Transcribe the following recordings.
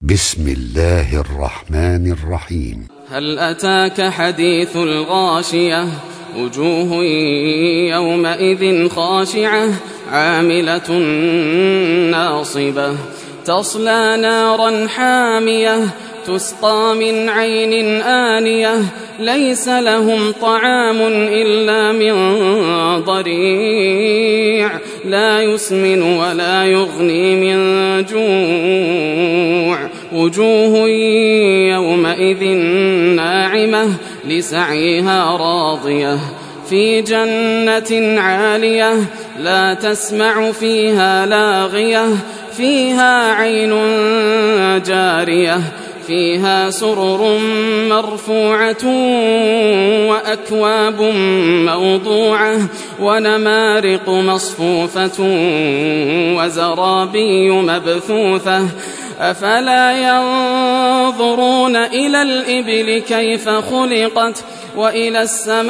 بسم الله الرحمن الرحيم. هل أتاك حديث الغاشية وجوه يومئذ خاشعة عاملة ناصبة تصلى نارا حامية تسقى من عين آنية ليس لهم طعام إلا من ضريع لا يسمن ولا يغني من جوع وجوه يومئذ ناعمة لسعيها راضية في جنة عالية لا تسمع فيها لاغية فيها عين جارية فيها سرر مرفوعة وأكواب موضوعة ونمارق مصفوفة وزرابي مبثوثة أفلا ينظرون إلى الإبل كيف خلقت وإلى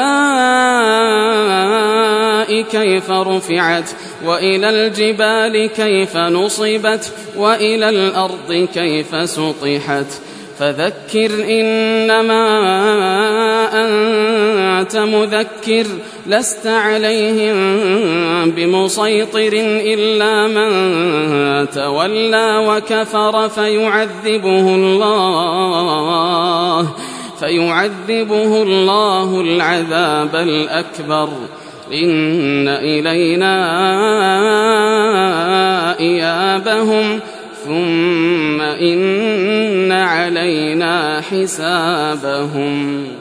السماء كيف رفعت وإلى الجبال كيف نصبت وإلى الأرض كيف سطحت فذكر إنما أنت مذكر لست عليهم بمسيطر إلا من تولى وكفر فيعذبه الله العذاب الأكبر إن إلينا إيابهم ثم إن علينا حسابهم.